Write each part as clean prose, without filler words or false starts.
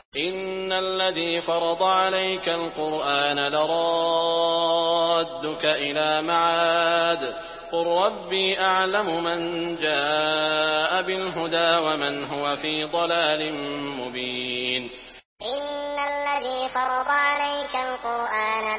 إن الذي فرض عليك القرآن لرادك إلى معاد قل ربي أعلم من جاء بالهدى ومن هو في ضلال مبين. إن الذي فرض عليك القرآن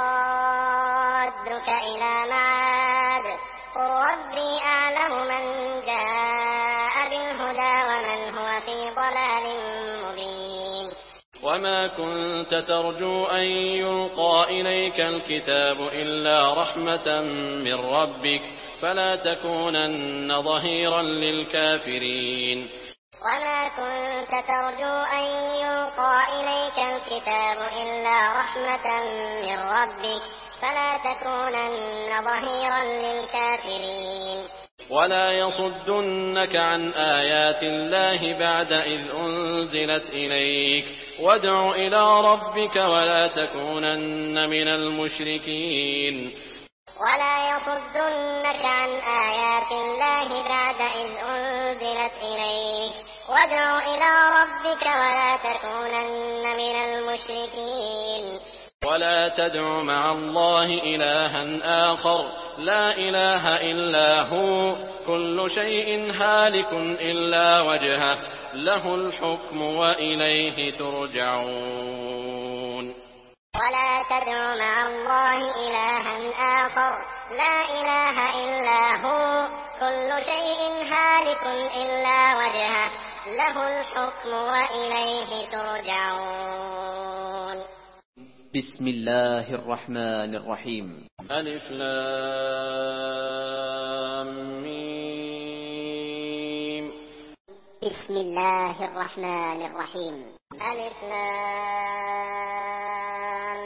لرادك إلى معاد قل ربي أعلم من جاء بالهدى ومن هو في ضلال مبين. وما كنت ترجو أن يلقى إليك الكتاب إلا رحمة من ربك فلا تكونن ظهيرا للكافرين. وما كنت ترجو أن يلقى إليك الكتاب إلا رحمة من ربك فلا تكونن ظهيرا للكافرين. ولا يصدنك عن آيات الله بعد إذ أنزلت إليك وادع إلى ربك ولا تكونن من المشركين. ولا يصدنك عن آيات الله بعد إذ أنزلت إليك وادع إلى ربك ولا تكونن من المشركين. ولا تدع مع الله إلها آخر لا إله إلا هو كل شيء هالك إلا وجهه له الحكم وإليه ترجعون. ولا تدع مع الله إلها آخر لا إله إلا هو كل شيء هالك إلا وجهه له الحكم وإليه ترجعون. بسم الله الرحمن الرحيم. ألف لام ميم. بسم الله الرحمن الرحيم. ألف لام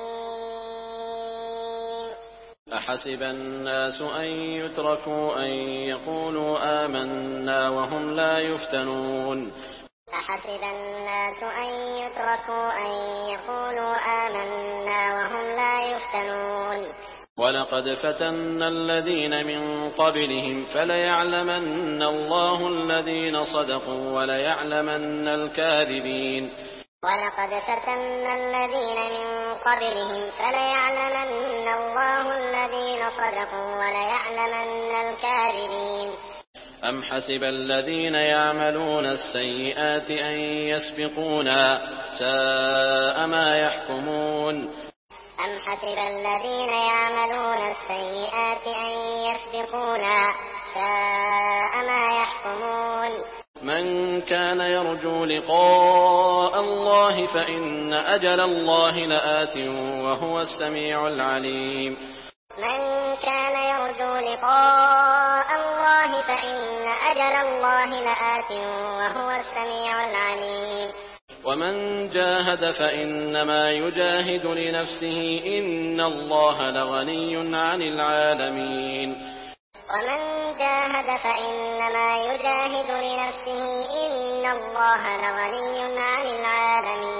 ميم. أحسب الناس أن يتركوا أن يقولوا آمنا وهم لا يفتنون. أحسب الناس أن يتركوا أن يقولوا آمنا وهم لا يفتنون. ولقد فتنا الذين من قبلهم فليعلمن الله الذين صدقوا وليعلمن الكاذبين. ولقد فتنا الذين من قبلهم فليعلمن الله الذين صدقوا وليعلمن الكاذبين. أم حسب الذين يعملون السيئات أن يسبقونا ساء ما يحكمون. أم حسب الذين يعملون السيئات أن يسبقونا ساء ما يحكمون. من كان يرجو لقاء الله فإن أجل الله لآت وهو السميع العليم. من كان يرجو لقاء الله فإن أجل الله لآت وهو السميع العليم. ومن جاهد فإنما يجاهد لنفسه إن الله لغني عن العالمين. ومن جاهد فإنما يجاهد لنفسه إن الله لغني عن العالمين.